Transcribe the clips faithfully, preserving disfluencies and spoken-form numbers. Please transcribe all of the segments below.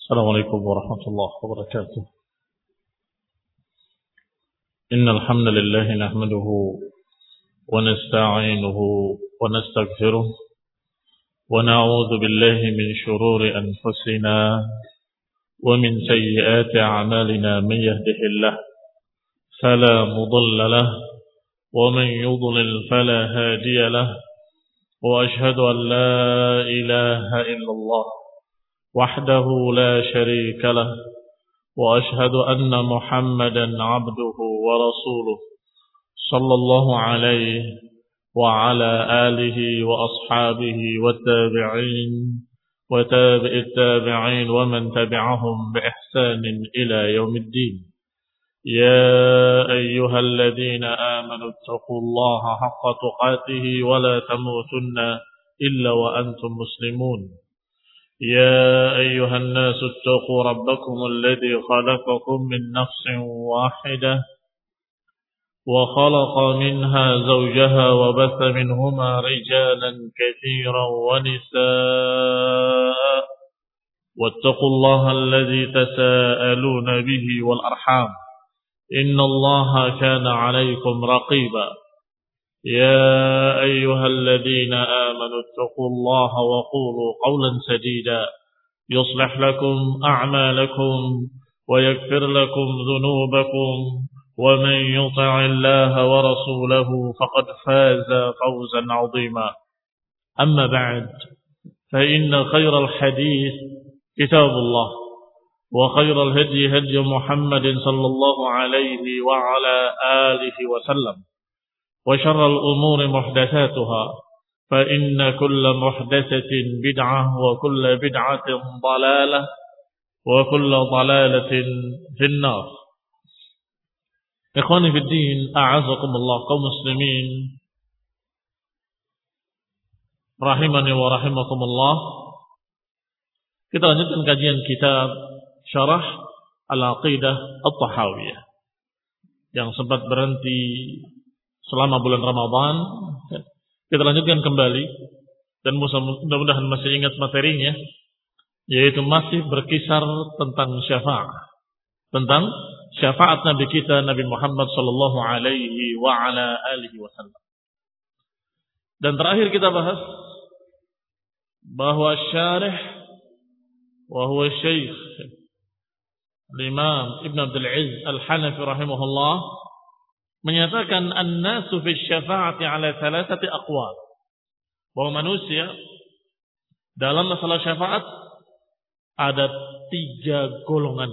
السلام عليكم ورحمة الله وبركاته. إن الحمد لله نحمده ونستعينه ونستغفره ونعوذ بالله من شرور أنفسنا ومن سيئات أعمالنا. من يهده الله فلا مضل له ومن يضلل فلا هادي له، وأشهد أن لا إله إلا الله وحده لا شريك له، وأشهد أن محمدا عبده ورسوله صلى الله عليه وعلى آله وأصحابه والتابعين وتابع التابعين ومن تبعهم بإحسان إلى يوم الدين. يا أيها الذين آمنوا اتقوا الله حق تقاته ولا تموتن إلا وأنتم مسلمون. يا أيها الناس اتقوا ربكم الذي خلقكم من نفس واحدة وخلق منها زوجها وبث منهما رجالا كثيرا ونساء، واتقوا الله الذي تساءلون به والأرحام إن الله كان عليكم رقيبا. يا أيها الذين آمنوا اتقوا الله وقولوا قولا سديدا يصلح لكم أعمالكم ويغفر لكم ذنوبكم، ومن يطع الله ورسوله فقد فاز فوزا عظيما. أما بعد، فإن خير الحديث كتاب الله، وخير الهدي هدي محمد صلى الله عليه وعلى آله وسلم، وشر الأمور محدثاتها، فإن كل محدثة بدعة وكل بدعة ضلالة وكل ضلالة في النار. Ikhwani fi din, a'azakumullah, kaum muslimin rahimani wa rahimakumullah. Kita lanjutkan kajian kitab Syarah Al-Aqidah At-Tahawiyah yang sempat berhenti selama bulan Ramadan. Kita lanjutkan kembali dan mudah-mudahan masih ingat materinya, yaitu masih berkisar tentang syafaat, tentang syafaat Nabi kita Nabi Muhammad sallallahu alaihi wa ala alihi wasallam. Dan terakhir kita bahas bahwa syarih wa huwa Syekh Imam Ibn Abdul Aziz Al-Hanafi rahimahullah menyatakan an-nasu fi syafa'ati ala thalathati aqwal, bahwa manusia dalam masalah syafaat ada tiga golongan.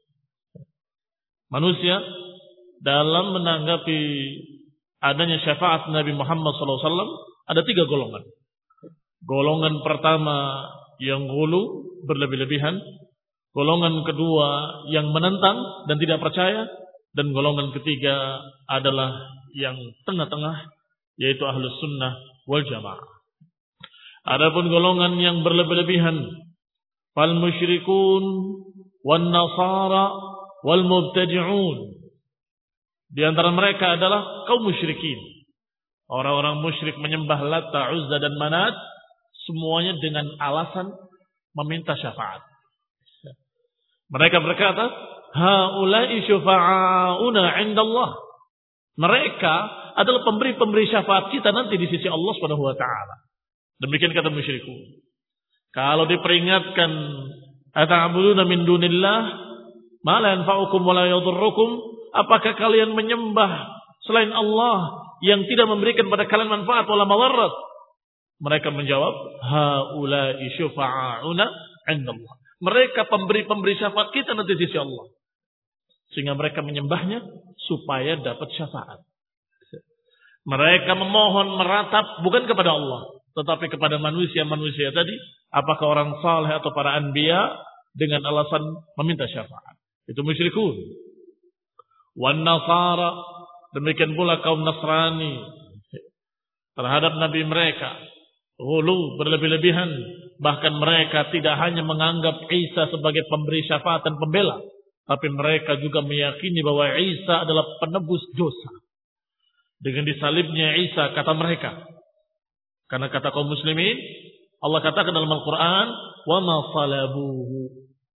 Manusia dalam menanggapi adanya syafaat Nabi Muhammad sallallahu alaihi wasallam ada tiga golongan. Golongan pertama yang ghulu, berlebih-lebihan. Golongan kedua yang menentang dan tidak percaya. Dan golongan ketiga adalah yang tengah-tengah, yaitu ahlus sunnah wal jamaah. Adapun golongan yang berlebih-lebihan, fal musyrikun wan nasara wal mubtadi'un. Di antara mereka adalah kaum musyrikin. Orang-orang musyrik menyembah Lata, Uzza dan Manat, semuanya dengan alasan meminta syafaat. Mereka berkata, haula'i syufa'auna 'indallah. Mereka adalah pemberi-pemberi syafaat kita nanti di sisi Allah Subhanahu wa taala. Demikian kata musyrikun. Kalau diperingatkan, ata'buduna min dunillah ma la yanfa'ukum wa la yadhurrukum, apakah kalian menyembah selain Allah yang tidak memberikan pada kalian manfaat wala madarat? Mereka menjawab, haula'i syufa'auna 'indallah. Mereka pemberi-pemberi syafaat kita nanti di sisi Allah. Sehingga mereka menyembahnya supaya dapat syafaat. Mereka memohon meratap bukan kepada Allah, tetapi kepada manusia-manusia tadi, apakah orang saleh atau para anbiya, dengan alasan meminta syafaat. Itu musyrikun. Wan nasara, demikian pula kaum Nasrani terhadap nabi mereka. Ghulu, berlebih-lebihan. Bahkan mereka tidak hanya menganggap Isa sebagai pemberi syafaat dan pembela, tapi mereka juga meyakini bahwa Isa adalah penebus dosa. Dengan disalibnya Isa, kata mereka. Karena kata kaum muslimin, Allah katakan dalam Al-Quran, wa ma salabuhu.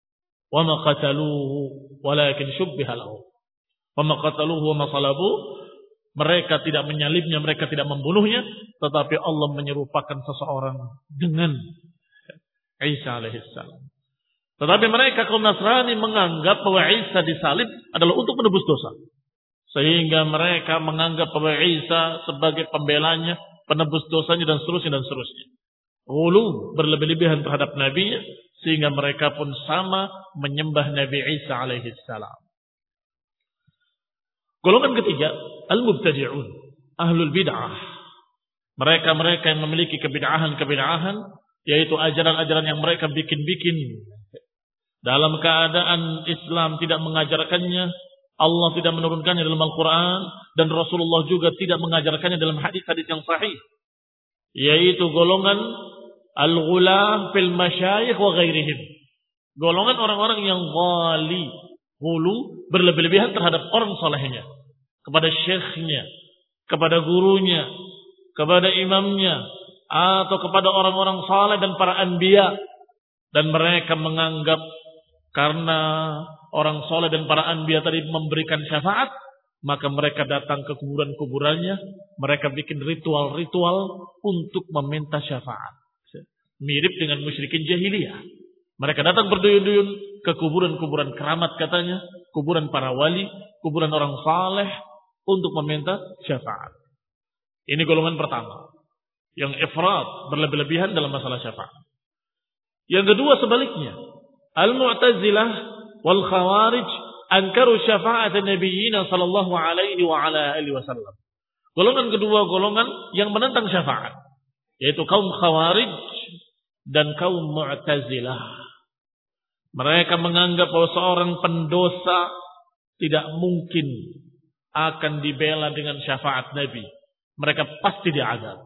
wa ma qataluhu walakin syubbiha lahum. Wa ma qataluhu wa ma salabuhu. Mereka tidak menyalibnya, mereka tidak membunuhnya, tetapi Allah menyerupakan seseorang dengan Isa alaihissalam. Tetapi mereka kaum Nasrani menganggap bahwa Isa disalib adalah untuk menebus dosa. Sehingga mereka menganggap bahwa Isa sebagai pembelanya, penebus dosanya dan seterusnya dan seterusnya. Ghulu, berlebih-lebihan terhadap nabinya, sehingga mereka pun sama menyembah Nabi Isa alaihissalam. Golongan ketiga, al-mubtadi'un, ahlul bid'ah. Mereka-mereka yang memiliki kebid'ahan-kebid'ahan, yaitu ajaran-ajaran yang mereka bikin-bikin. Dalam keadaan Islam tidak mengajarkannya, Allah tidak menurunkannya dalam Al-Quran, dan Rasulullah juga tidak mengajarkannya dalam hadis-hadis yang sahih. Yaitu golongan al-ghulah fil masyayikh wa ghairihim. Golongan orang-orang yang ghali, hulu, berlebih-lebihan terhadap orang salehnya, kepada syekhnya, kepada gurunya, kepada imamnya, atau kepada orang-orang saleh dan para anbiya. Dan mereka menganggap karena orang saleh dan para anbiya tadi memberikan syafaat, maka mereka datang ke kuburan-kuburannya, mereka bikin ritual-ritual untuk meminta syafaat. Mirip dengan musyrikin jahiliyah. Mereka datang berduyun-duyun ke kuburan-kuburan keramat katanya, kuburan para wali, kuburan orang saleh untuk meminta syafaat. Ini golongan pertama, yang ifrat, berlebih-lebihan dalam masalah syafaat. Yang kedua sebaliknya, al-Mu'tazilah wal Khawarij ankaru syafa'at an-nabiyyin sallallahu alaihi wa ala alihi wasallam. Golongan kedua golongan yang menentang syafaat, yaitu kaum Khawarij dan kaum Mu'tazilah. Mereka menganggap bahwa seorang pendosa tidak mungkin akan dibela dengan syafaat Nabi. Mereka pasti diazab.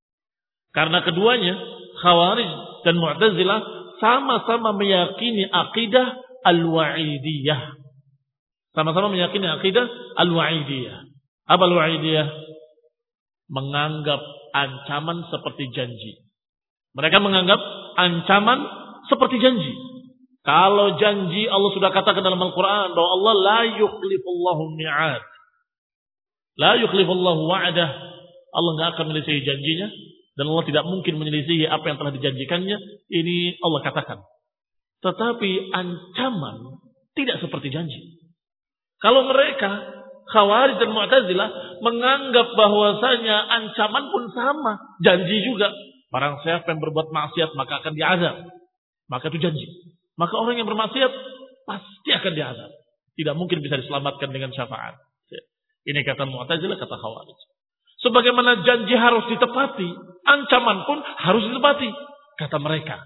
Karena keduanya, Khawarij dan Mu'tazilah, sama-sama meyakini akidah al-wa'idiyah. Sama-sama meyakini akidah al-wa'idiyah. Apa al-wa'idiyah? Menganggap ancaman seperti janji. Mereka menganggap ancaman seperti janji. Kalau janji Allah sudah katakan dalam Al-Quran bahwa Allah la yukhlifullahu mi'ad. La yukhlifullahu wa'adah. Allah tidak akan menyelisihi janjinya. Dan Allah tidak mungkin menyelisihi apa yang telah dijanjikannya. Ini Allah katakan. Tetapi ancaman tidak seperti janji. Kalau mereka, Khawarij dan Mu'tazilah, menganggap bahwasanya ancaman pun sama. Janji juga. Barang siapa yang berbuat maksiat maka akan diazab. Maka itu janji. Maka orang yang bermaksiat pasti akan diazab. Tidak mungkin bisa diselamatkan dengan syafaat. Ini kata Mu'tazilah, kata Khawarij. Sebagaimana janji harus ditepati, ancaman pun harus ditepati, kata mereka.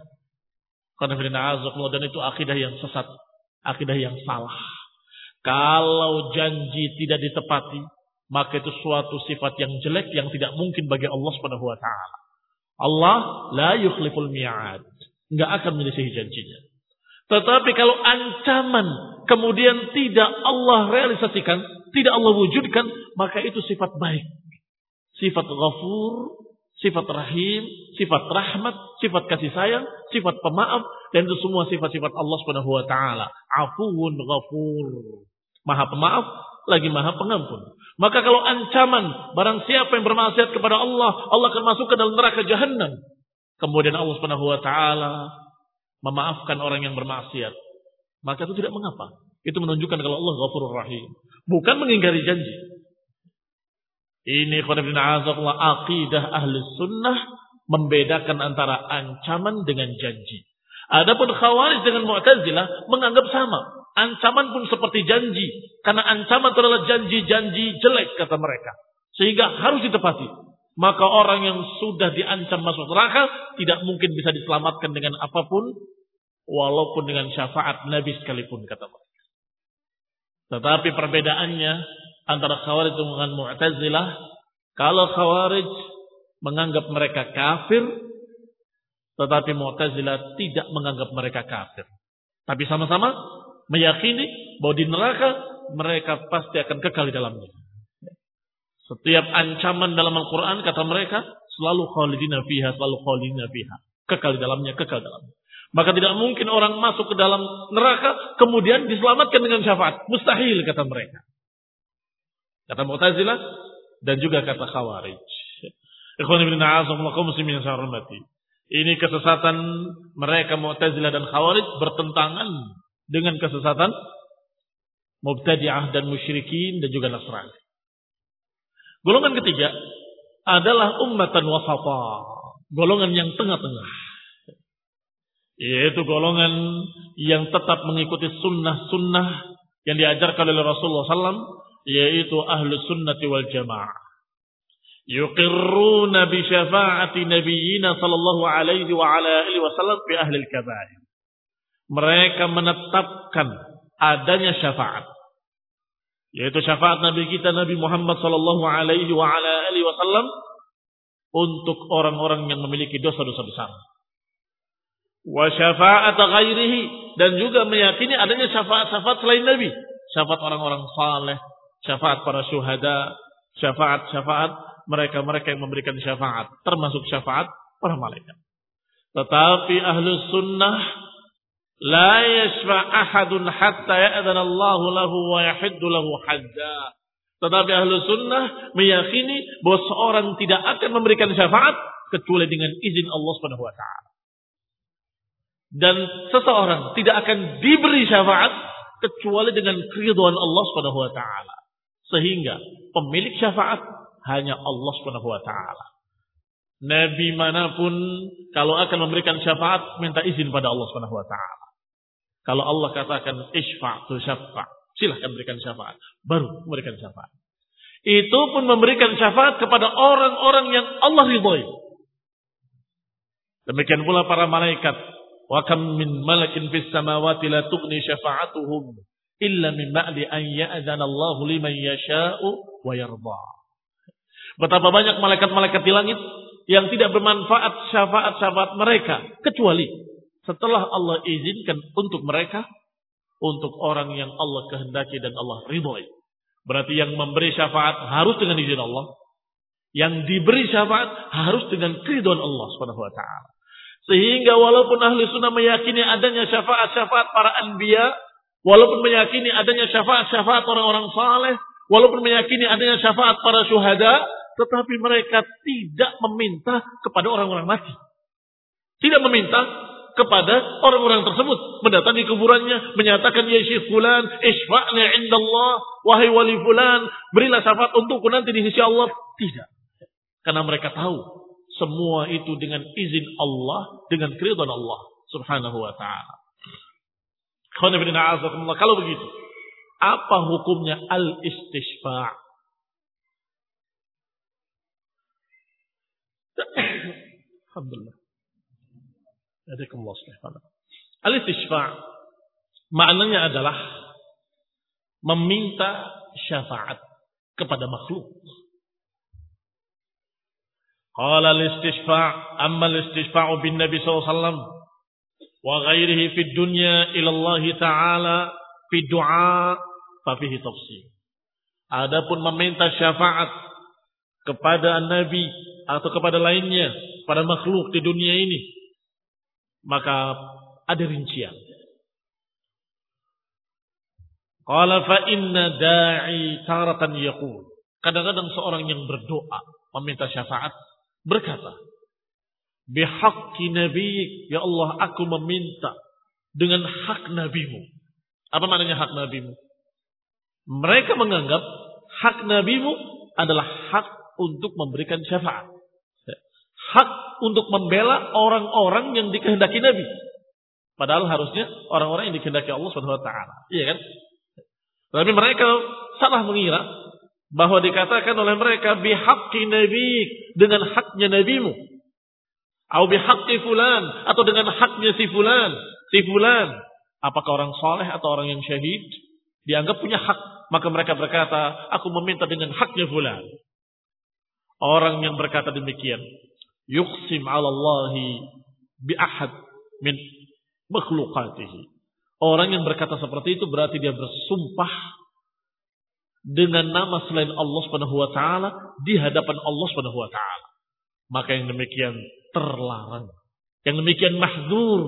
Dan itu akidah yang sesat, akidah yang salah. Kalau janji tidak ditepati, maka itu suatu sifat yang jelek yang tidak mungkin bagi Allah Subhanahu wa taala. Allah la yukhliful mi'ad, enggak akan menyelisihi janjinya. Tetapi kalau ancaman kemudian tidak Allah realisasikan, tidak Allah wujudkan, maka itu sifat baik. Sifat ghafur, sifat rahim, sifat rahmat, sifat kasih sayang, sifat pemaaf, dan itu semua sifat-sifat Allah Subhanahu wa taala. Afuwun ghafur. Maha pemaaf lagi Maha pengampun. Maka kalau ancaman barang siapa yang bermaksiat kepada Allah, Allah akan masuk ke dalam neraka Jahannam. Kemudian Allah Subhanahu wa taala memaafkan orang yang bermaksiat, maka itu tidak mengapa. Itu menunjukkan kalau Allah Ghafurur Rahim, bukan mengingkari janji. Ini khonibina'azakullah aqidah ahli sunnah, membedakan antara ancaman dengan janji. Adapun Khawarij dengan Mu'tazilah menganggap sama. Ancaman pun seperti janji. Karena ancaman itu adalah janji-janji jelek, kata mereka. Sehingga harus ditepati. Maka orang yang sudah diancam masuk neraka tidak mungkin bisa diselamatkan dengan apapun, walaupun dengan syafaat Nabi sekalipun, kata mereka. Tetapi perbedaannya antara Khawarij dengan Mu'tazilah, kalau Khawarij menganggap mereka kafir, tetapi Mu'tazilah tidak menganggap mereka kafir. Tapi sama-sama meyakini bahwa di neraka mereka pasti akan kekal di dalamnya. Setiap ancaman dalam Al-Quran, kata mereka, selalu khalidina fiha, selalu khalidina fiha. Kekal di dalamnya, kekal di dalamnya. Maka tidak mungkin orang masuk ke dalam neraka kemudian diselamatkan dengan syafaat. Mustahil kata mereka. Kata Mu'tazilah dan juga kata Khawarij. Ikhwan ibn a'azakumullah kaum muslimin yang saya hormati. Ini kesesatan mereka Mu'tazilah dan Khawarij bertentangan dengan kesesatan Mubtadi'ah dan musyrikin dan juga Nasrani. Golongan ketiga adalah ummatan wasata. Golongan yang tengah-tengah. Yaitu golongan yang tetap mengikuti sunnah-sunnah yang diajarkan oleh Rasulullah sallallahu alaihi wasallam, yaitu ahlu sunnati wal jamaah. Yuqirruna bi syafa'ati nabiyyina sallallahu alaihi wa ala alihi wasallam fi ahli al-kabair. Mereka menetapkan adanya syafaat, yaitu syafaat Nabi kita Nabi Muhammad sallallahu alaihi wa ala alihi wasallam untuk orang-orang yang memiliki dosa-dosa besar. Wa syafa'at ghairihi, dan juga meyakini adanya syafaat-syafaat selain Nabi, syafaat orang-orang saleh, syafaat para syuhada, syafaat-syafaat mereka-mereka yang memberikan syafaat, termasuk syafaat para malaikat. Tetapi ahlu sunnah la yashfa' ahadun hatta ya'dana Allahu lahu wa yahiddu lahu hadda. Tetapi ahlu sunnah meyakini bahwa seorang tidak akan memberikan syafaat kecuali dengan izin Allah Subhanahu wa taala. Dan seseorang tidak akan diberi syafaat kecuali dengan keridhaan Allah Subhanahu wa taala. Sehingga pemilik syafaat hanya Allah Subhanahu wa taala. Nabi manapun kalau akan memberikan syafaat minta izin pada Allah Subhanahu wa taala. Kalau Allah katakan isfa' tu syafa', silahkan berikan syafaat, baru memberikan syafaat. Itu pun memberikan syafaat kepada orang-orang yang Allah ridhai. Demikian pula para malaikat. Wa kam min malakin fis samawati la tughni syafa'atuhum illa min ba'di an ya'dzana Allahu liman yasha'u wa yarda. Betapa banyak malaikat-malaikat di langit yang tidak bermanfaat syafaat-syafaat mereka kecuali setelah Allah izinkan untuk mereka, untuk orang yang Allah kehendaki dan Allah ridhai. Berarti yang memberi syafaat harus dengan izin Allah, yang diberi syafaat harus dengan keridhaan Allah Subhanahu wa taala. Sehingga walaupun ahli sunnah meyakini adanya syafaat-syafaat para anbiya, walaupun meyakini adanya syafaat-syafaat orang-orang saleh, walaupun meyakini adanya syafaat para syuhada, tetapi mereka tidak meminta kepada orang-orang mati. Tidak meminta kepada orang-orang tersebut, mendatangi kuburannya, menyatakan ya syekh fulan, isfa'na indallah, wahai wali fulan, berilah syafaat untukku nanti di sisi Allah. Tidak. Karena mereka tahu semua itu dengan izin Allah, dengan keridhaan Allah Subhanahu wa taala. Kalau begitu, apa hukumnya al-istishfa'? Alhamdulillah. Al-istishfa' maknanya adalah meminta syafaat kepada makhluk. Qala al-istishfa' amma al-istishfa'u bin Nabi sallallahu alaihi wasallam wa ghairihi fi dunya ila Allah taala fi du'a fa fihi tafsir. Adapun meminta syafaat kepada Nabi atau kepada lainnya, pada makhluk di dunia ini, maka ada rincian. Qala fa inna da'i taratan yaqul. Kadang-kadang seorang yang berdoa meminta syafaat berkata, bihaqqi nabiyik, ya Allah aku meminta dengan hak nabimu. Apa maknanya hak nabimu? Mereka menganggap hak nabimu adalah hak untuk memberikan syafaat. Hak untuk membela orang-orang yang dikehendaki Nabi. Padahal harusnya orang-orang yang dikehendaki Allah subhanahu wa taala. Iya kan? Tapi mereka salah mengira bahwa dikatakan oleh mereka bihaqqi nabiyik, dengan haknya nabimu. Atau bihaqqi fulan, atau dengan haknya si fulan. Si fulan, apakah orang saleh atau orang yang syahid, dianggap punya hak. Maka mereka berkata, aku meminta dengan haknya fulan. Orang yang berkata demikian, yuqsim 'ala Allahi bi ahad min makhluqatihi. Orang yang berkata seperti itu berarti dia bersumpah dengan nama selain Allah Subhanahu wa taala di hadapan Allah Subhanahu wa taala. Maka yang demikian terlarang. Yang demikian mahdzur,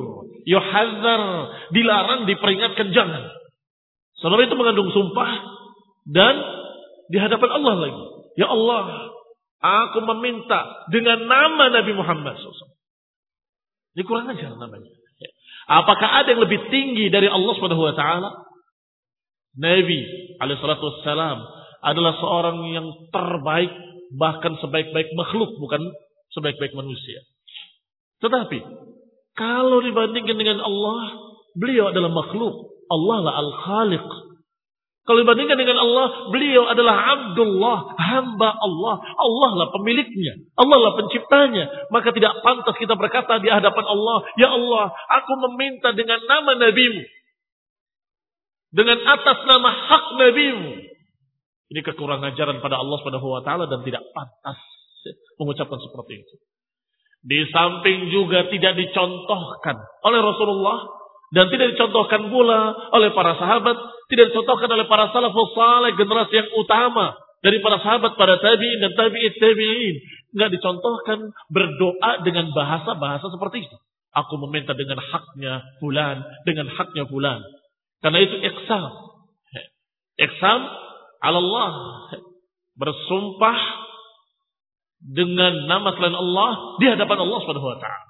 yuhadzar, dilarang, diperingatkan jangan. Sebab itu mengandung sumpah dan di hadapan Allah lagi. Ya Allah, aku meminta dengan nama Nabi Muhammad shallallahu alaihi wasallam. Ini kurang ajar namanya. Apakah ada yang lebih tinggi dari Allah Subhanahu wa taala? Nabi alaihi salatu wassalam adalah seorang yang terbaik, bahkan sebaik-baik makhluk, bukan sebaik-baik manusia. Tetapi kalau dibandingkan dengan Allah, beliau adalah makhluk. Allah lah Al-Khaliq. Kalau dibandingkan dengan Allah, beliau adalah Abdullah, hamba Allah. Allah lah pemiliknya. Allah lah penciptanya. Maka tidak pantas kita berkata di hadapan Allah, ya Allah, aku meminta dengan nama Nabi-Mu. Dengan atas nama hak Nabi-Mu. Ini kekurangan ajaran pada Allah Subhanahu wa taala dan tidak pantas mengucapkan seperti itu. Di samping juga tidak dicontohkan oleh Rasulullah dan tidak dicontohkan pula oleh para sahabat, tidak dicontohkan oleh para salafus saleh, generasi yang utama dari para sahabat, para tabi'in dan tabi'it tabi'in. Enggak dicontohkan berdoa dengan bahasa-bahasa seperti itu. Aku meminta dengan haknya fulan, dengan haknya fulan. Karena itu iqsam. Iqsam ala Allah. Bersumpah dengan nama selain Allah di hadapan Allah Subhanahu wa taala.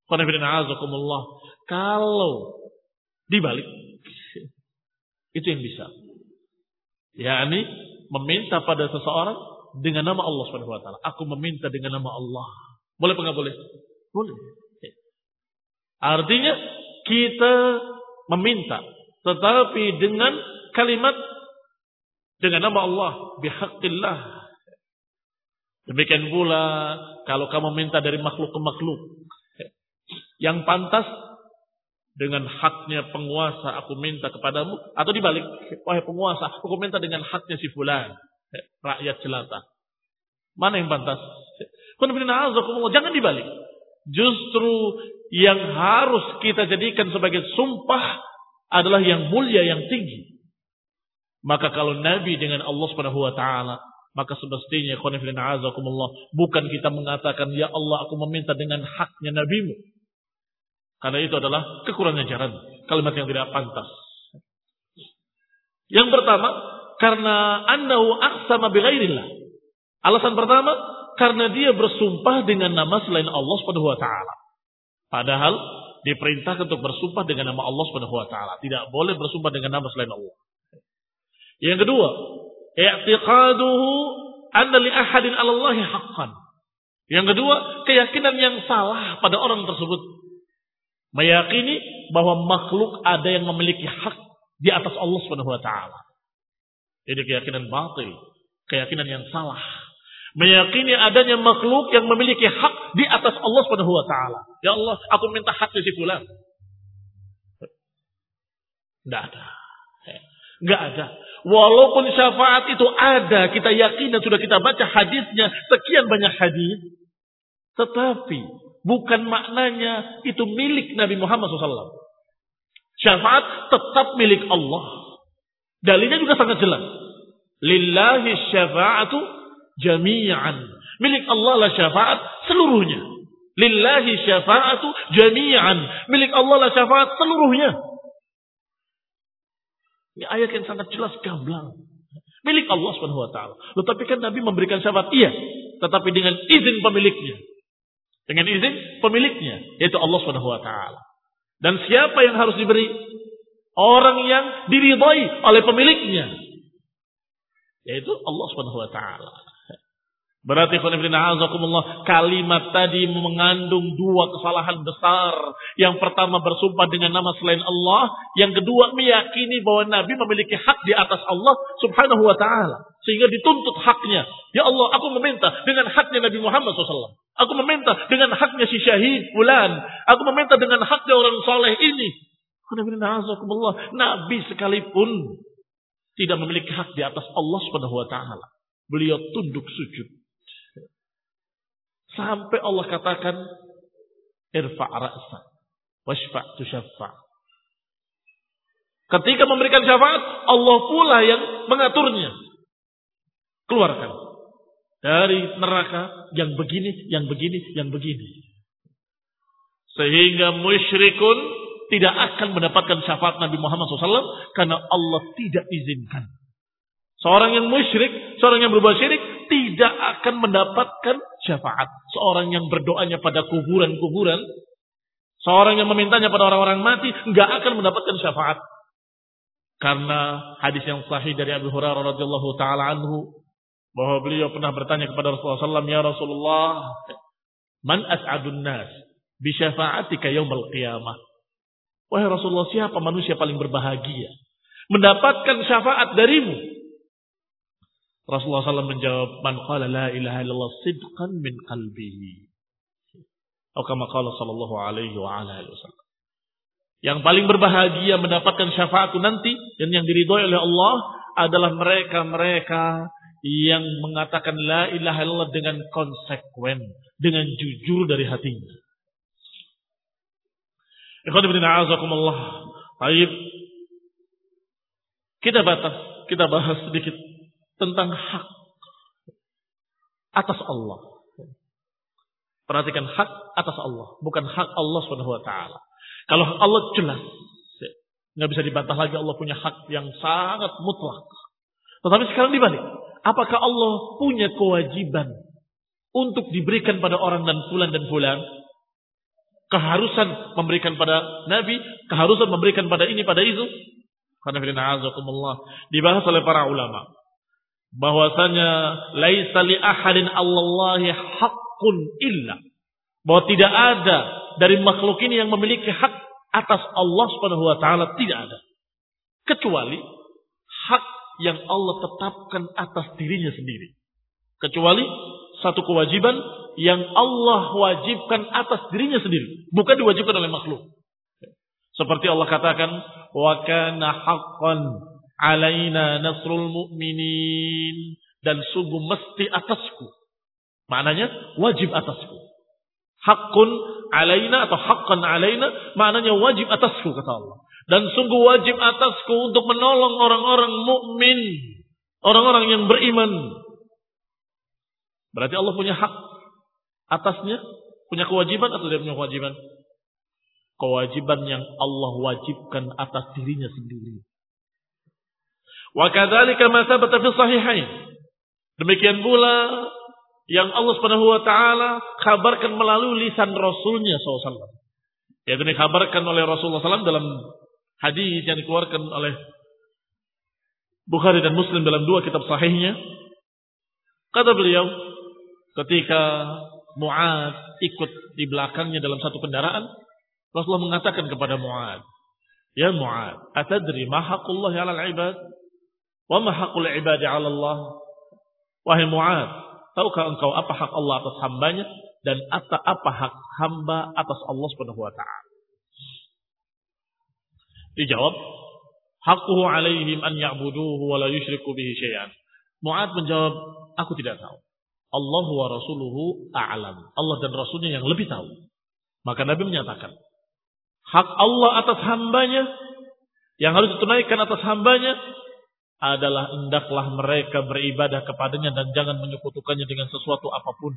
Kalau dibalik itu yang bisa. yakni meminta pada seseorang dengan nama Allah Subhanahu wa taala. Aku meminta dengan nama Allah. Boleh apa enggak boleh? Boleh. Artinya kita meminta tetapi dengan kalimat dengan nama Allah, bihaqqillah. Demikian pula kalau kamu minta dari makhluk ke makhluk yang pantas dengan haknya penguasa aku minta kepadamu, atau dibalik, wahai penguasa aku minta dengan haknya si fulan, rakyat jelata. Mana yang pantas? Jangan dibalik. Justru yang harus kita jadikan sebagai sumpah adalah yang mulia, yang tinggi. Maka kalau Nabi dengan Allah Subhanahu wa taala, maka semestinya bukan kita mengatakan ya Allah aku meminta dengan haknya Nabi-Mu. Karena itu adalah kekurangan ajaran, kalimat yang tidak pantas. Yang pertama, karena annahu aqsama bighairillah. Alasan pertama, karena dia bersumpah dengan nama selain Allah Subhanahu wa taala. Padahal diperintahkan untuk bersumpah dengan nama Allah Subhanahu wa taala, tidak boleh bersumpah dengan nama selain Allah. Yang kedua, i'tiqaduhu anna li ahadin 'ala Allahi haqqan. Yang kedua, keyakinan yang salah pada orang tersebut. Meyakini bahwa makhluk ada yang memiliki hak di atas Allah Subhanahu wa taala. Ini keyakinan batil, keyakinan yang salah. Meyakini adanya makhluk yang memiliki hak di atas Allah Subhanahu wa taala. Ya Allah, aku minta hak di si fulan. Enggak ada. Enggak ada. Walaupun syafaat itu ada, kita yakin dan sudah kita baca hadisnya, sekian banyak hadis, tetapi bukan maknanya itu milik Nabi Muhammad shallallahu alaihi wasallam. Syafaat tetap milik Allah. Dalilnya juga sangat jelas. Lillahi syafa'atu jami'an. Milik Allah lah syafaat seluruhnya. Lillahi syafa'atu jami'an. Milik Allah lah syafaat seluruhnya. Ini ayat yang sangat jelas, gamblang. Milik Allah Subhanahu wa taala. Tetapi kan Nabi memberikan syafaat, iya, tetapi dengan izin pemiliknya. Dengan izin pemiliknya, yaitu Allah Subhanahu wa taala. Dan siapa yang harus diberi? Orang yang diridhai oleh pemiliknya, yaitu Allah Subhanahu wa taala. Berarti kalimat tadi mengandung dua kesalahan besar. Yang pertama bersumpah dengan nama selain Allah. Yang kedua meyakini bahwa Nabi memiliki hak di atas Allah Subhanahu wa ta'ala. Sehingga dituntut haknya. Ya Allah, aku meminta dengan haknya Nabi Muhammad shallallahu alaihi wasallam. Aku meminta dengan haknya si syahid fulan. Aku meminta dengan haknya orang soleh ini. Nabi sekalipun tidak memiliki hak di atas Allah Subhanahu wa ta'ala. Beliau tunduk sujud. Sampai Allah katakan irfa' ra'sak washfa' tushaffa'. Ketika memberikan syafaat, Allah pula yang mengaturnya. Keluarkan dari neraka yang begini, yang begini, yang begini. Sehingga musyrikun tidak akan mendapatkan syafaat Nabi Muhammad shallallahu alaihi wasallam karena Allah tidak izinkan. Seorang yang musyrik, seorang yang berbuat syirik tidak akan mendapatkan syafaat. Seorang yang berdoanya pada kuburan-kuburan, seorang yang memintanya pada orang-orang mati, nggak akan mendapatkan syafaat. Karena hadis yang sahih dari Abu Hurairah radhiyallahu taala anhu, bahwa beliau pernah bertanya kepada Rasulullah shallallahu alaihi wasallam, ya Rasulullah, man as'adun nas bi syafa'atika yaumil qiyamah. Wahai Rasulullah, siapa manusia paling berbahagia mendapatkan syafaat darimu? Rasulullah shallallahu alaihi wasallam menjawab, man qala la ilaha illallah sidqan min qalbihi. Atau kama qala sallallahu alaihi wa ala alihi wasallam. Yang paling berbahagia mendapatkan syafaat nanti dan yang diridhoi oleh Allah adalah mereka-mereka yang mengatakan la ilaha illallah dengan konsekuen, dengan jujur dari hatinya. Ikhwan fillah a'azakumullah. Baik. Kita batas, kita bahas sedikit tentang hak atas Allah. Perhatikan, hak atas Allah, bukan hak Allah subhanahu wa taala. Kalau Allah jelas, nggak bisa dibantah lagi, Allah punya hak yang sangat mutlak. Tetapi sekarang dibalik, apakah Allah punya kewajiban untuk diberikan pada orang dan fulan dan fulan? Keharusan memberikan pada Nabi, keharusan memberikan pada ini, pada itu. Karena dibahas oleh para ulama bahwasanya laisa li ahadin allallahi haqqun illa, bahwa tidak ada dari makhluk ini yang memiliki hak atas Allah Subhanahu wa taala, tidak ada, kecuali hak yang Allah tetapkan atas dirinya sendiri, kecuali satu kewajiban yang Allah wajibkan atas dirinya sendiri, bukan diwajibkan oleh makhluk. Seperti Allah katakan, wa kana haqqan alaina nasrul mu'minin, dan sungguh mesti atasku. Maknanya wajib atasku. Haqqun alaina atau haqqan alaina maknanya wajib atasku, kata Allah. Dan sungguh wajib atasku untuk menolong orang-orang mukmin, orang-orang yang beriman. Berarti Allah punya hak atasnya, punya kewajiban atau tidak punya kewajiban? Kewajiban yang Allah wajibkan atas dirinya sendiri. Wa kadzalika ma thabata fi sahihain. Demikian pula yang Allah Subhanahu wa taala kabarkan melalui lisan Rasulnya sallallahu alaihi wasallam. Yaitu dikabarkan oleh Rasulullah sallallahu alaihi wasallam dalam hadis yang dikeluarkan oleh Bukhari dan Muslim dalam dua kitab sahihnya. Kata beliau, ketika Mu'adz ikut di belakangnya dalam satu kendaraan, Rasulullah mengatakan kepada Mu'adz, "Ya Mu'adz, atadri ma haqqullahi 'alal 'ibad? Wa ma haqqul 'ibadi 'ala Allah?" Wahai Mu'adz, tahukah engkau apa hak Allah atas hambanya dan apa hak hamba atas Allah Subhanahu wa taala? Dijawab, "Haqquhu 'alaihim an ya'buduhu wa la yusyriku bihi syai'an." Mu'adz menjawab, "Aku tidak tahu. Allah wa rasuluhu a'lam." Allah dan Rasulnya yang lebih tahu. Maka Nabi menyatakan, hak Allah atas hambanya, yang harus ditunaikan atas hambanya, adalah hendaklah mereka beribadah kepadanya dan jangan menyekutukannya dengan sesuatu apapun.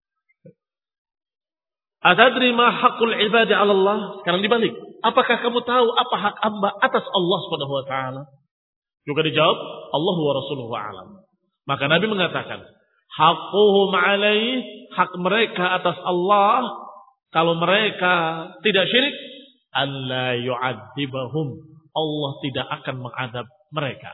Atadri ma haqqul ibadi 'ala Allah? Sekarang dibalik. Apakah kamu tahu apa hak hamba atas Allah Subhanahu wa taala? Juga dijawab, Allah wa rasuluhu a'lam. Maka Nabi mengatakan, haqquhum 'alaih, hak mereka atas Allah, kalau mereka tidak syirik, alla yu'adzibahum, Allah tidak akan mengadab mereka.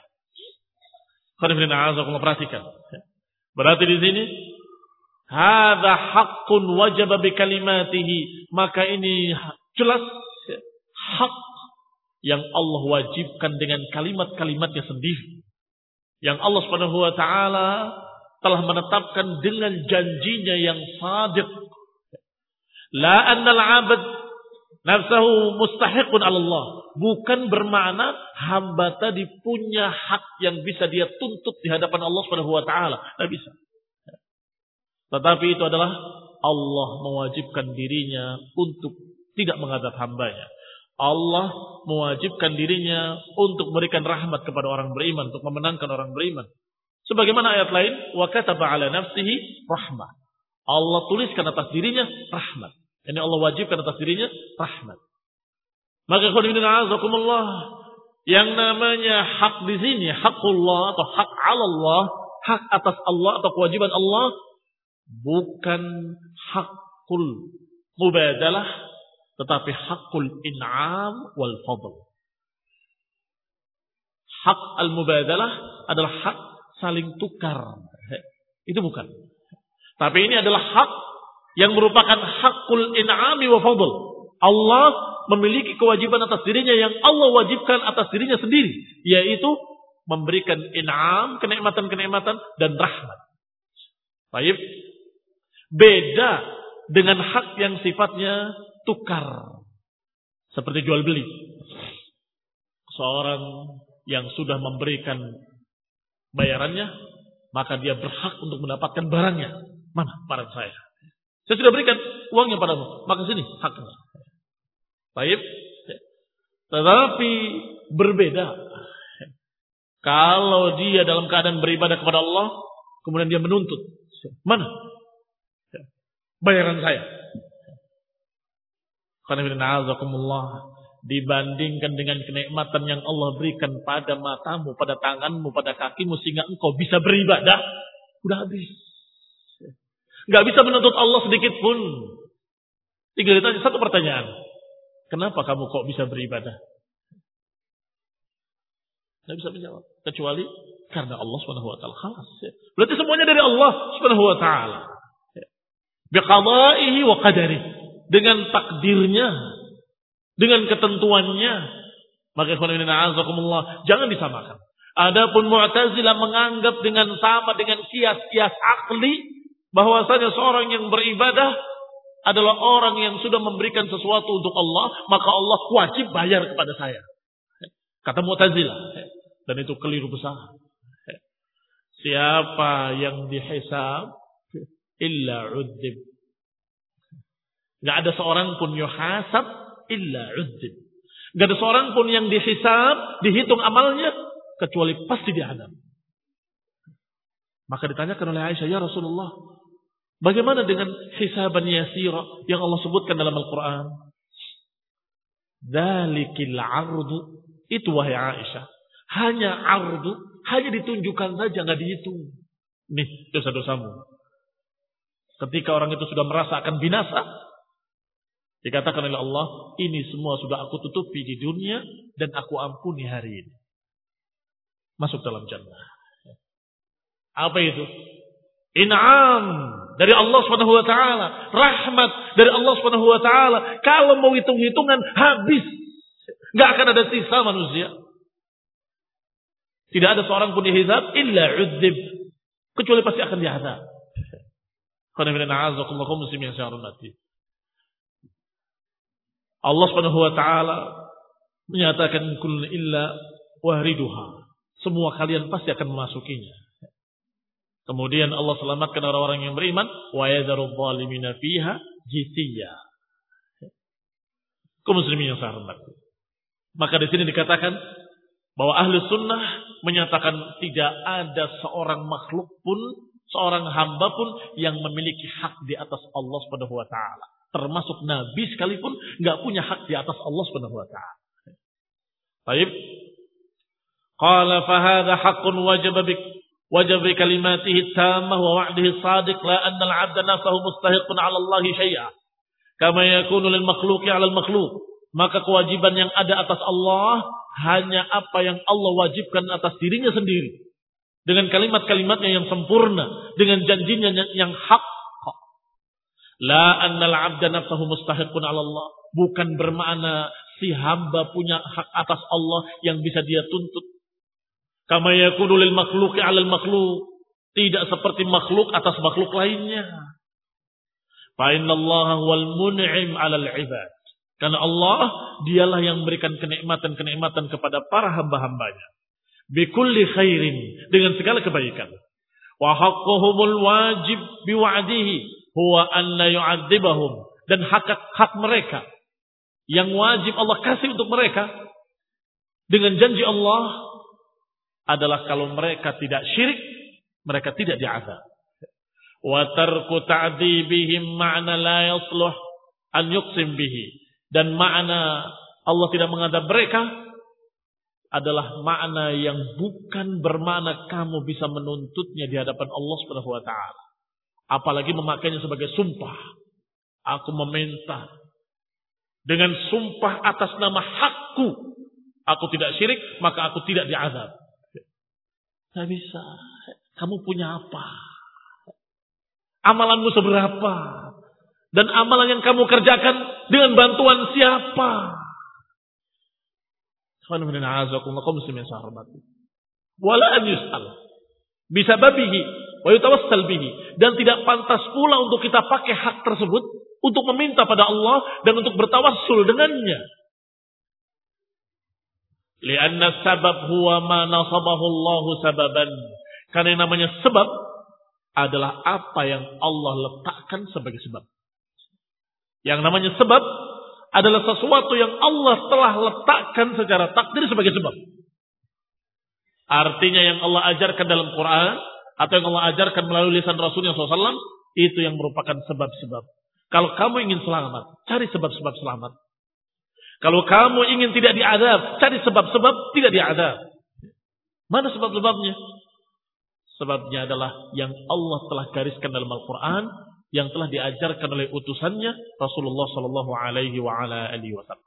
Perhatikan. Berarti di sini hadza haqqun wajaba bi kalimatihi, maka ini jelas hak yang Allah wajibkan dengan kalimat-kalimatnya sendiri, yang Allah Subhanahu wa taala telah menetapkan dengan janjinya yang shadiq. La annal 'abd nafsahu mustahiqun 'ala Allah, bukan bermakna hamba tadi punya hak yang bisa dia tuntut di hadapan Allah Subhanahu wa taala, tidak bisa. Tetapi itu adalah Allah mewajibkan dirinya untuk tidak mengadab hambanya. Allah mewajibkan dirinya untuk memberikan rahmat kepada orang beriman, untuk memenangkan orang beriman. Sebagaimana ayat lain, wa kataba 'ala nafsihi rahmah. Allah tuliskan atas dirinya rahmat. Ini Allah wajibkan atas dirinya rahmat. Maka khonibina azakumullah, yang namanya hak di sini, hakullah atau hak ala Allah, hak atas Allah atau kewajiban Allah, bukan hakul mubadalah, tetapi hakul in'am wal fadl. Hak al-mubadalah adalah hak saling tukar. Itu bukan. Tapi ini adalah hak yang merupakan hakul in'ami wa fadl. Allah memiliki kewajiban atas dirinya yang Allah wajibkan atas dirinya sendiri, yaitu memberikan in'am, kenikmatan-kenikmatan dan rahmat. Baik. Beda dengan hak yang sifatnya tukar. Seperti jual beli. Seorang yang sudah memberikan bayarannya, maka dia berhak untuk mendapatkan barangnya. Mana barang saya? Saya sudah berikan uangnya padamu, maka sini haknya. Baik. Tetapi berbeda kalau dia dalam keadaan beribadah kepada Allah, kemudian dia menuntut, mana bayaran saya? Karena dibandingkan dengan kenikmatan yang Allah berikan pada matamu, pada tanganmu, pada kakimu, sehingga engkau bisa beribadah, udah habis. Nggak bisa menuntut Allah sedikit pun. Tinggal ditanya satu pertanyaan, kenapa kamu kok bisa beribadah? Nggak bisa menjawab, kecuali karena Allah subhanahu wa taala. Khalas. Berarti semuanya dari Allah subhanahu wa taala. Biqadaihi wa qadarihi, dengan takdirnya, dengan ketentuannya. Maka ikhwan a'azakumullah, jangan disamakan. Adapun Mu'tazilah menganggap dengan sama dengan kias-kias akli, bahwasanya seorang yang beribadah adalah orang yang sudah memberikan sesuatu untuk Allah, maka Allah wajib bayar kepada saya. Kata Mu'tazilah. Dan itu keliru besar. Siapa yang dihisab illa udzib. Enggak ada seorang pun yuhasab illa udzib. Enggak ada seorang pun yang dihisab, dihitung amalnya, kecuali pasti diadab. Maka ditanyakan oleh Aisyah, ya Rasulullah, bagaimana dengan hisaban yasira yang Allah sebutkan dalam Al-Quran? Dalikil ardu. Itu wahai Aisyah, hanya ardu, hanya ditunjukkan saja, nggak dihitung. Nih dosa-dosamu. Ketika orang itu sudah merasa akan binasa, dikatakan oleh Allah, ini semua sudah aku tutupi di dunia dan aku ampuni hari ini. Masuk dalam jannah. Apa itu? In'am dari Allah subhanahu wa ta'ala, rahmat dari Allah subhanahu wa ta'ala. Kalau mau hitung-hitungan habis, nggak akan ada sisa manusia. Tidak ada seorang pun dihisab illa udzib, kecuali pasti akan diazab. Allah subhanahu wa ta'ala menyatakan kul illa wahriduha, semua kalian pasti akan memasukinya. Kemudian Allah selamatkan orang-orang yang beriman, wa yadharu dhalimina fiha jithiya. Kaum muslimin yang saya hormati, maka di sini dikatakan bahwa ahli sunnah menyatakan tidak ada seorang makhluk pun, seorang hamba pun yang memiliki hak di atas Allah subhanahu wa ta'ala. Termasuk Nabi sekalipun nggak punya hak di atas Allah subhanahu wa ta'ala. Baik. Qala fahadha haqqun wajaba bik wajab bi kalimatihi tammah wa wa'dihi shadiq la anna al-'abda nafsuhu mustahiqun 'ala Allah syai'a kama yakunu lil makhluqi 'ala al-makhluq. Maka kewajiban yang ada atas Allah hanya apa yang Allah wajibkan atas dirinya sendiri, dengan kalimat-kalimatnya yang sempurna, dengan janjinya yang hak. La annal 'abda nafsuhu mustahiqun 'ala Allah, bukan bermakna si hamba punya hak atas Allah yang bisa dia tuntut. Kama yakunu lil makhluqi 'ala al makhluq, tidak seperti makhluk atas makhluk lainnya. Fa innallaha huwal mun'im 'alal 'ibad, karena Allah dialah yang memberikan kenikmatan-kenikmatan kepada para hamba-hambanya. Bikulli khairin, dengan segala kebaikan. Wa haqquhumul wajib biwa'dihi huwa an la yu'adzibahum, dan hak hak mereka yang wajib Allah kasih untuk mereka dengan janji Allah adalah kalau mereka tidak syirik, mereka tidak diazab. Wa tarku ta'dzibihim ma'na la yasluh an yuqsim bihi, dan makna Allah tidak mengadab mereka adalah makna yang bukan bermakna kamu bisa menuntutnya di hadapan Allah Subhanahu wa taala. Apalagi memakainya sebagai sumpah. Aku meminta dengan sumpah atas nama hakku. Aku tidak syirik, maka aku tidak diazab. Tidak bisa. Kamu punya apa? Amalanmu seberapa? Dan amalan yang kamu kerjakan dengan bantuan siapa? Wala an yus'al bisababihi wa yutawassal bihi, dan tidak pantas pula untuk kita pakai hak tersebut untuk meminta pada Allah dan untuk bertawassul dengannya. Lianna sabab huwa ma nasabahu Allah sababan. Karena yang namanya sebab adalah apa yang Allah letakkan sebagai sebab. Yang namanya sebab adalah sesuatu yang Allah telah letakkan secara takdir sebagai sebab. Artinya yang Allah ajarkan dalam Quran atau yang Allah ajarkan melalui lisan Rasulullah shallallahu alaihi wasallam itu yang merupakan sebab-sebab. Kalau kamu ingin selamat, cari sebab-sebab selamat. Kalau kamu ingin tidak diadab, cari sebab-sebab tidak diadab. Mana sebab-sebabnya? Sebabnya adalah yang Allah telah gariskan dalam Al-Quran, yang telah diajarkan oleh utusannya Rasulullah Sallallahu Alaihi Wasallam.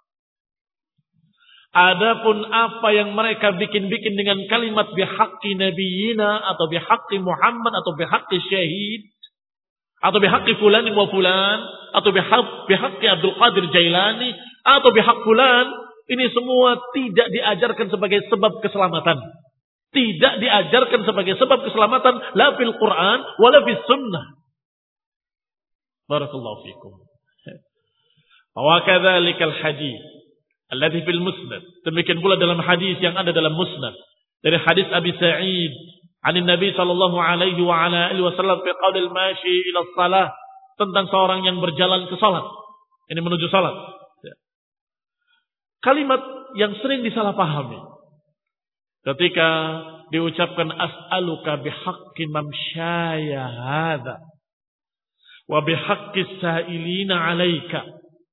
Adapun apa yang mereka bikin-bikin dengan kalimat bihaqqi nabiyina atau bihaqqi Muhammad atau bihaqqi syahid atau bihaqqi fulan wa fulan atau bihaqqi Abdul Qadir Jailani atau bihaq fulan, ini semua tidak diajarkan sebagai sebab keselamatan. Tidak diajarkan sebagai sebab keselamatan la fil Quran wala fis sunnah. Barakallahu fikum. Wa kadzalikal hadis alladhi fil musnad. Demikian pula dalam hadis yang ada dalam musnad. Dari hadis Abi Sa'id an Nabi sallallahu alaihi wa ala alihi wasallam fi qaulil mashi ila shalah, tentang seorang yang berjalan ke salat. Ini menuju salat. Kalimat yang sering disalahpahami ketika diucapkan as'aluka bihaqqi mamsyaya hadza wa bihaqqis sa'ilina 'alaika.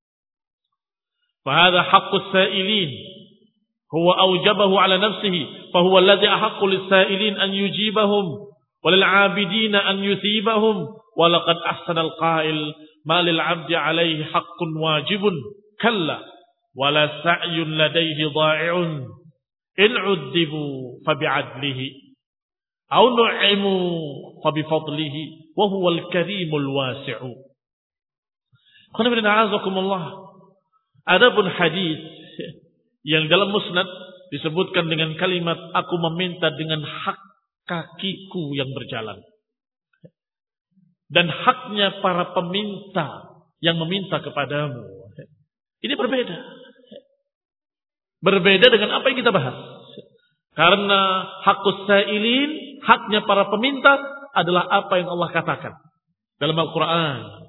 Fa hadha haqqus sa'ilin huwa awjabahu 'ala nafsihi fa huwa alladhi ahaqqu lis-sa'ilin an yujibahum wa lil-'abidina an yuthibahum wa laqad ahsana al-qa'il ma lil-'abdi 'alayhi haqqun wajibun kalla wala sa'yun ladaihi dha'i'un in 'uddibu fa bi'adlihi aw nu'imu fa bi fadlihi wa huwal karimul wasi'u. Qul a'azakumullah. Adapun hadis yang dalam musnad disebutkan dengan kalimat aku meminta dengan hak kakiku yang berjalan, dan haknya para peminta yang meminta kepadamu, ini berbeda. Berbeda dengan apa yang kita bahas. Karena haqqus sa'ilin, haknya para peminta adalah apa yang Allah katakan dalam Al-Quran.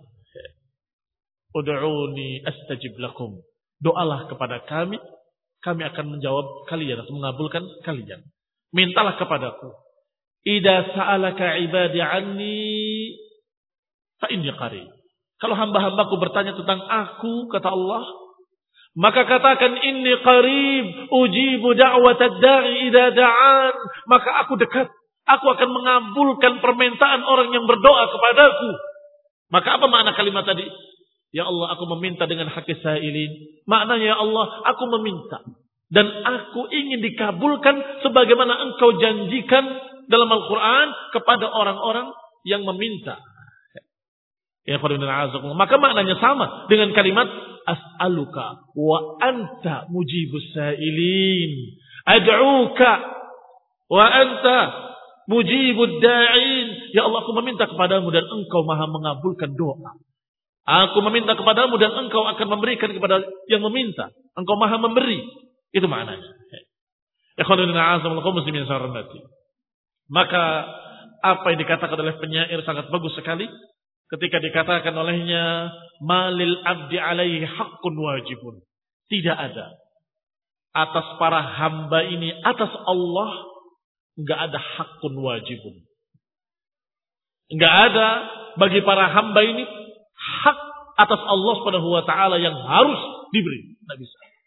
Ud'uni astajib lakum. Doalah kepada kami, kami akan menjawab kalian atau mengabulkan kalian. Mintalah kepadaku. Idza sa'alaka ibadi anni fa inni qarib. Kalau hamba-hambaku bertanya tentang aku, kata Allah, maka katakan inni qarib ujibu da'watad da'i idza da'an. Maka aku dekat, aku akan mengabulkan permintaan orang yang berdoa kepadaku. Maka apa makna kalimat tadi? Ya Allah, aku meminta dengan haqqis sa'ilin. Maknanya ya Allah, aku meminta dan aku ingin dikabulkan sebagaimana engkau janjikan dalam Al-Quran kepada orang-orang yang meminta. Ya khairullahi. Maka maknanya sama dengan kalimat as'aluka wa anta mujibus sa'ilin, ad'uka wa anta mujibud da'in. Ya Allah, aku meminta kepadamu dan engkau maha mengabulkan doa. Aku meminta kepadamu dan engkau akan memberikan kepada yang meminta. Engkau maha memberi. Itu maknanya. Ya khairullahi muslimin sarnati. Maka apa yang dikatakan oleh penyair sangat bagus sekali ketika dikatakan olehnya malil abdi alaihi haqqun wajibun. Tidak ada atas para hamba ini, atas Allah enggak ada haqqun wajibun. Enggak ada bagi para hamba ini hak atas Allah Subhanahu wa taala yang harus diberi. Enggak bisa.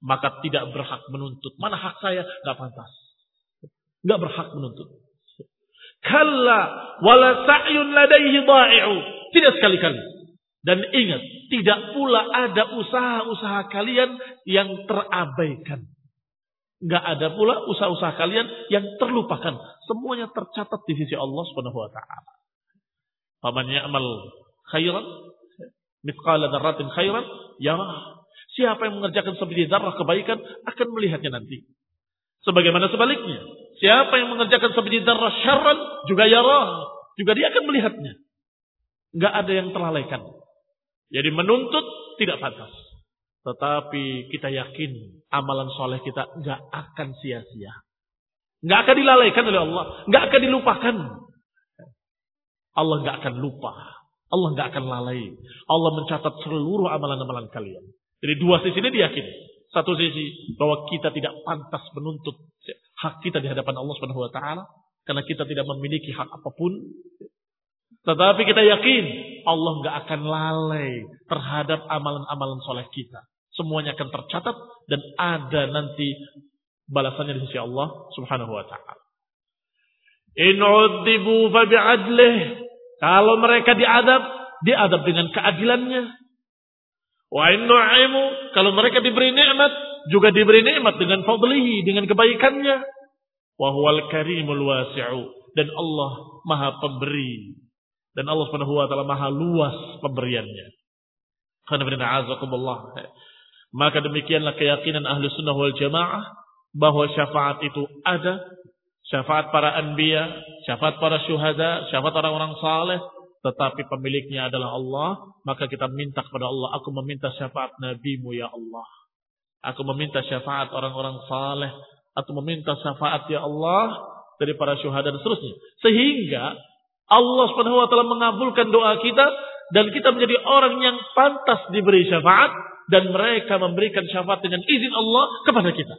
maka tidak berhak menuntut. Mana hak saya? Gak pantas. Gak berhak menuntut. Kalla wala sa'yun ladaihi dha'i'u. Tidak sekali-kali. Dan ingat, tidak pula ada usaha-usaha kalian yang terabaikan. Gak ada pula usaha-usaha kalian yang terlupakan. Semuanya tercatat di sisi Allah Subhanahu wa taala. Faman ya'mal khairan mithqala dzarratin khairan yarah. Siapa yang mengerjakan sebiji zarrah kebaikan akan melihatnya nanti. Sebagaimana sebaliknya, siapa yang mengerjakan sebiji zarrah syarran juga yarah, juga dia akan melihatnya. Enggak ada yang terlalaikan. Jadi menuntut tidak pantas. Tetapi kita yakin amalan soleh kita enggak akan sia-sia. Enggak akan dilalaikan oleh Allah, enggak akan dilupakan. Allah enggak akan lupa. Allah enggak akan lalai. Allah mencatat seluruh amalan-amalan kalian. Jadi dua sisi ini diyakini. Satu sisi bahwa kita tidak pantas menuntut hak kita di hadapan Allah Subhanahu wa taala karena kita tidak memiliki hak apapun. Tetapi kita yakin Allah enggak akan lalai terhadap amalan-amalan soleh kita. Semuanya akan tercatat dan ada nanti balasannya di sisi Allah Subhanahu wa taala. In 'udzibu fa bi'adlih. Kalau mereka diadab, diadab dengan keadilannya. Wa in nu'imu, kalau mereka diberi nikmat, juga diberi nikmat dengan fadlihi, dengan kebaikannya. Wa huwal karimul wasi'u, dan Allah Maha Pemberi. Dan Allah Subhanahu wa taala Maha luas pemberiannya. Maka demikianlah keyakinan ahli sunnah wal jamaah bahwa syafaat itu ada, syafaat para anbiya, syafaat para syuhada, syafaat orang-orang saleh. Tetapi pemiliknya adalah Allah, maka kita minta kepada Allah, aku meminta syafaat Nabi-Mu ya Allah. Aku meminta syafaat orang-orang saleh, aku meminta syafaat ya Allah dari para syuhada dan seterusnya. Sehingga Allah Subhanahu wa taala mengabulkan doa kita dan kita menjadi orang yang pantas diberi syafaat dan mereka memberikan syafaat dengan izin Allah kepada kita.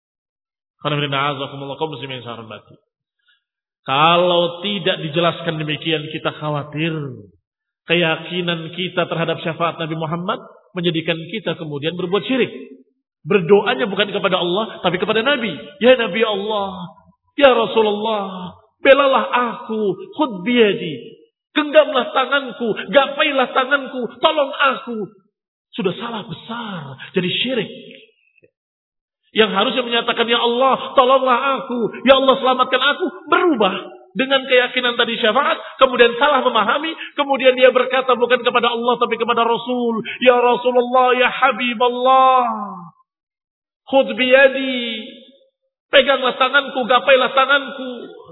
Kalau tidak dijelaskan demikian, kita khawatir keyakinan kita terhadap syafaat Nabi Muhammad menjadikan kita kemudian berbuat syirik. Berdoanya bukan kepada Allah, tapi kepada Nabi. Ya Nabi Allah, ya Rasulullah, belalah aku, khudh biyadi, genggamlah tanganku, gapailah tanganku, tolong aku. Sudah salah besar, jadi syirik. Yang harusnya menyatakan ya Allah tolonglah aku, ya Allah selamatkan aku, berubah dengan keyakinan tadi syafaat, kemudian salah memahami, kemudian dia berkata bukan kepada Allah tapi kepada Rasul, ya Rasulullah, ya Habiballah, khudh biyadi, peganglah tanganku, gapailah tanganku.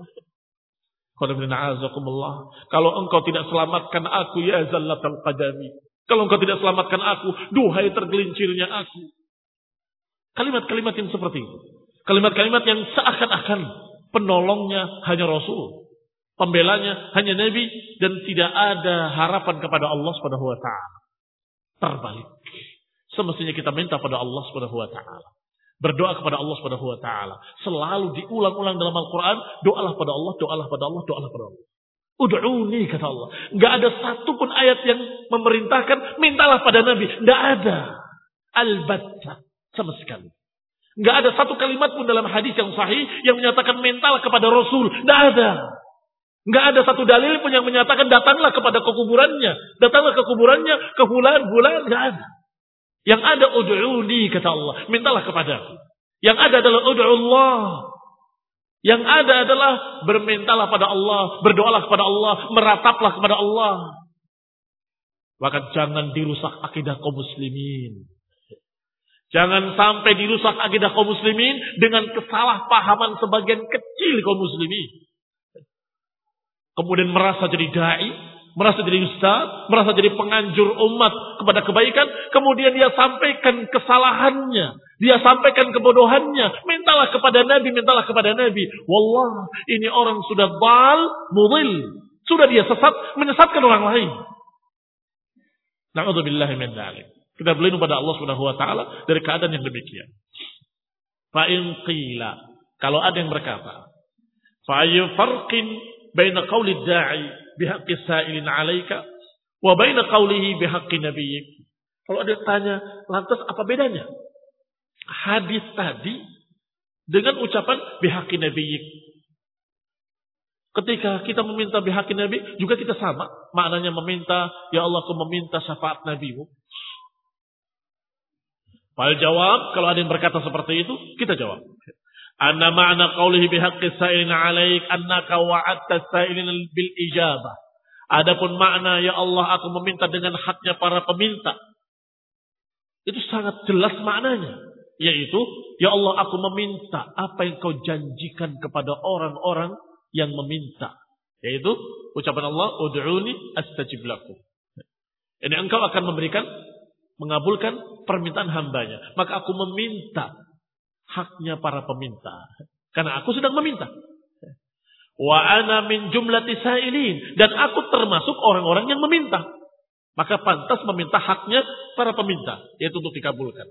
Kalau engkau tidak selamatkan aku, ya zallatal qadami, kalau engkau tidak selamatkan aku, duhai tergelincirnya aku. Kalimat-kalimat yang seperti itu. Kalimat-kalimat yang seakan-akan penolongnya hanya Rasul. Pembelanya hanya Nabi. Dan tidak ada harapan kepada Allah subhanahu wa taala. Terbalik. Semestinya kita minta pada Allah subhanahu wa taala. Berdoa kepada Allah subhanahu wa taala. Selalu diulang-ulang dalam Al-Quran. Doalah pada Allah, doalah pada Allah, doalah pada Allah. Ud'uni kata Allah. Gak ada satupun ayat yang memerintahkan mintalah pada Nabi. Gak ada. Al-Batta. Sama sekali. Nggak ada satu kalimat pun dalam hadis yang sahih yang menyatakan mental kepada Rasul. Nggak ada. Nggak ada satu dalil pun yang menyatakan datanglah kepada kekuburannya. Datanglah ke kuburannya, ke bulan-bulan. Nggak ada. Yang ada ud'uni kata Allah. Mintalah kepadaku. Yang ada adalah ud'ullah. Yang ada adalah bermintalah pada Allah. Berdoalah kepada Allah. Merataplah kepada Allah. Maka jangan dirusak akidah kaum muslimin. Jangan sampai dirusak akidah kaum muslimin dengan kesalahpahaman sebagian kecil kaum muslimin. Kemudian merasa jadi dai, merasa jadi ustaz, merasa jadi penganjur umat kepada kebaikan. Kemudian dia sampaikan kesalahannya, dia sampaikan kebodohannya. Mintalah kepada Nabi, mintalah kepada Nabi. Wallah, ini orang sudah bal, mudil. Sudah dia sesat, menyesatkan orang lain. Na'udzubillahi min dzalik. Kita berlindung pada Allah Subhanahu wa taala dari keadaan yang demikian. Fa in qila, kalau ada yang berkata, fa ayu farqin baina qauli da'i bihaqqi sa'ilin 'alaika wa baina qaulihi bihaqqi nabiyyik. Kalau ada yang tanya, lantas apa bedanya hadis tadi dengan ucapan bihaqi nabiyyik. Ketika kita meminta bihaqi nabi, juga kita sama. Maknanya meminta, ya Allah aku meminta syafaat nabimu. Fal jawab, kalau ada yang berkata seperti itu, kita jawab. Anna ma'na qawlihi bihaqqi sa'ilin 'alaik annaka wa'adta sa'ilin bil ijabah. Adapun makna ya Allah aku meminta dengan haknya para peminta. Itu sangat jelas maknanya, yaitu ya Allah aku meminta apa yang kau janjikan kepada orang-orang yang meminta, yaitu ucapan Allah ud'uni astajib lakum. Ini engkau akan memberikan, mengabulkan permintaan hambanya. Maka aku meminta haknya para peminta. Karena aku sedang meminta. Wa ana min jumlati sa'ilin. Dan aku termasuk orang-orang yang meminta. Maka pantas meminta haknya para peminta. Yaitu untuk dikabulkan.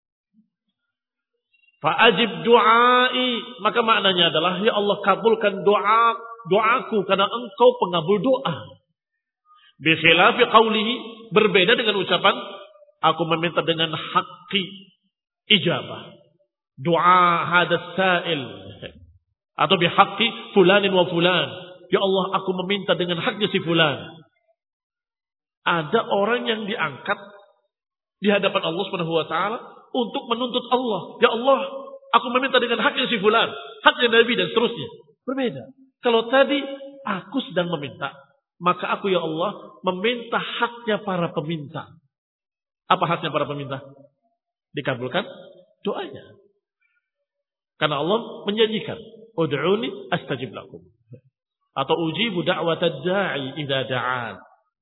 Fa'ajib du'ai. Maka maknanya adalah, ya Allah kabulkan doa, doaku. Karena engkau pengabul doa. Bikhilafi qawlihi. Berbeda dengan ucapan, aku meminta dengan haqqi ijabah. Doa hadas sa'il. Atau bihaqqi fulanin wa fulan. Ya Allah aku meminta dengan haknya si fulan. Ada orang yang diangkat di hadapan Allah Subhanahu wa taala untuk menuntut Allah. Ya Allah, aku meminta dengan haknya si fulan, haknya Nabi dan seterusnya. Berbeda. Kalau tadi aku sedang meminta, maka aku ya Allah meminta haknya para peminta. Apa haknya para peminta? Dikabulkan doanya. Karena Allah menjanjikan, ud'uni astajib lakum. Atau ujibu da'watad da'i idza da'an.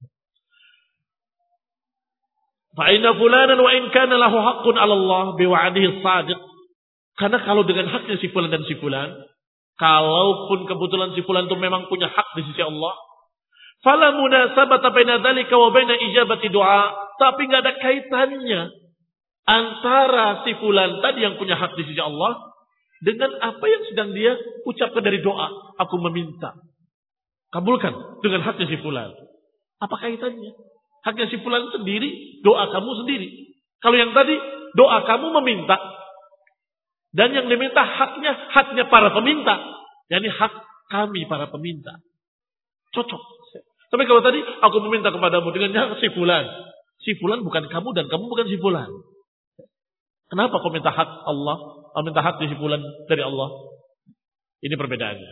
Fa inna fulanan wa in kana lahu haqqun 'ala Allah bi wa'dihi shadiq. Karena kalau dengan haknya si fulan dan si fulan, kalaupun kebetulan si fulan itu memang punya hak di sisi Allah, fala munasabata baina dzalika wa baina ijabati du'a. Tapi enggak ada kaitannya antara si fulan tadi yang punya hak di sisi Allah dengan apa yang sedang dia ucapkan dari doa. Aku meminta. Kabulkan dengan haknya si fulan. Apa kaitannya? Haknya si fulan sendiri, doa kamu sendiri. Kalau yang tadi, doa kamu meminta. Dan yang diminta haknya, haknya para peminta. Yani hak kami para peminta. Cocok. Tapi kalau tadi, aku meminta kepadamu dengan hak si fulan. Si fulan bukan kamu dan kamu bukan si fulan. Kenapa kau minta hak Allah? Kau minta hak di si fulan dari Allah? Ini perbedaannya.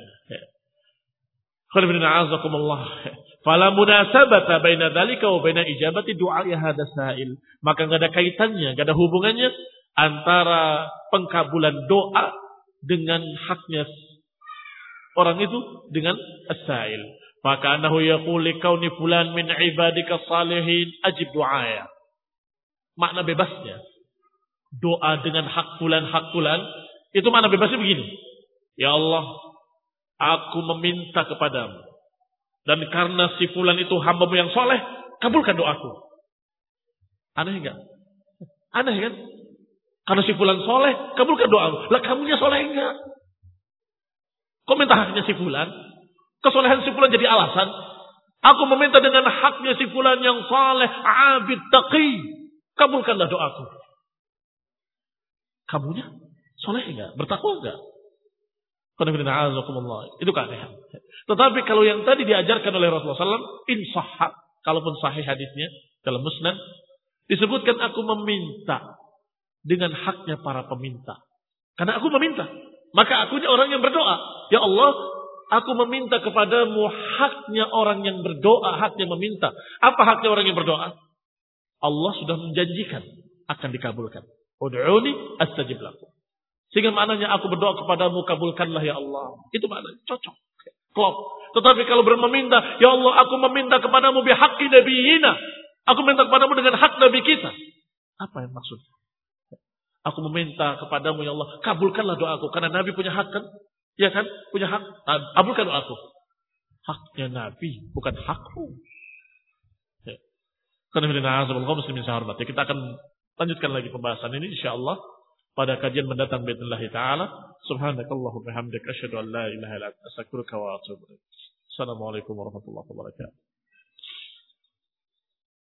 Fala munasabata baina dzalika wa baina ijabati du'a hadha sa'il. Maka enggak ada kaitannya, enggak ada hubungannya antara pengkabulan doa dengan haknya orang itu dengan as-sa'il. Maka annahu yaqul kauni fulan min ibadika salihin ajib du'aya. Makna bebasnya doa dengan hak fulan, hak fulan, itu makna bebasnya begini. Ya Allah, aku meminta kepadamu. Dan karena si fulan itu hambamu yang soleh, kabulkan doaku. Aneh enggak? Aneh kan? Karena si fulan soleh, kabulkan doamu. Lah kamunya soleh enggak? Kau minta haknya si fulan, kesolehan si fulan jadi alasan. Aku meminta dengan haknya si fulan yang soleh, abid, taqi. Kabulkanlah doaku. Kamunya soleh enggak? Bertakwa enggak? Itu keanehan. Tetapi kalau yang tadi diajarkan oleh Rasulullah shallallahu alaihi wasallam, insahha, kalaupun sahih hadisnya dalam musnad, disebutkan aku meminta dengan haknya para peminta. Karena aku meminta, maka akunya orang yang berdoa. Ya Allah, aku meminta kepadamu haknya orang yang berdoa, haknya meminta. Apa haknya orang yang berdoa? Allah sudah menjanjikan akan dikabulkan. Ud'uni astajib lakum. Sehingga maknanya aku berdoa kepadamu, kabulkanlah ya Allah. Itu maknanya cocok. Klop. Tetapi kalau bermeminta, ya Allah aku meminta kepadamu bihaqqi nabiyina. Aku minta kepadamu dengan hak Nabi kita. Apa yang maksud? Aku meminta kepadamu ya Allah, kabulkanlah doaku. Karena Nabi punya hak kan? Ya kan? Punya hak. Kabulkan doaku. Haknya Nabi, bukan hakku. Karena kita akan lanjutkan lagi pembahasan ini insyaallah pada kajian mendatang biidznillah taala. Subhanakallahumma wa bihamdika asyhadu an la ilaha illa anta astaghfiruka wa atubu ilaik. Assalamualaikum warahmatullahi wabarakatuh.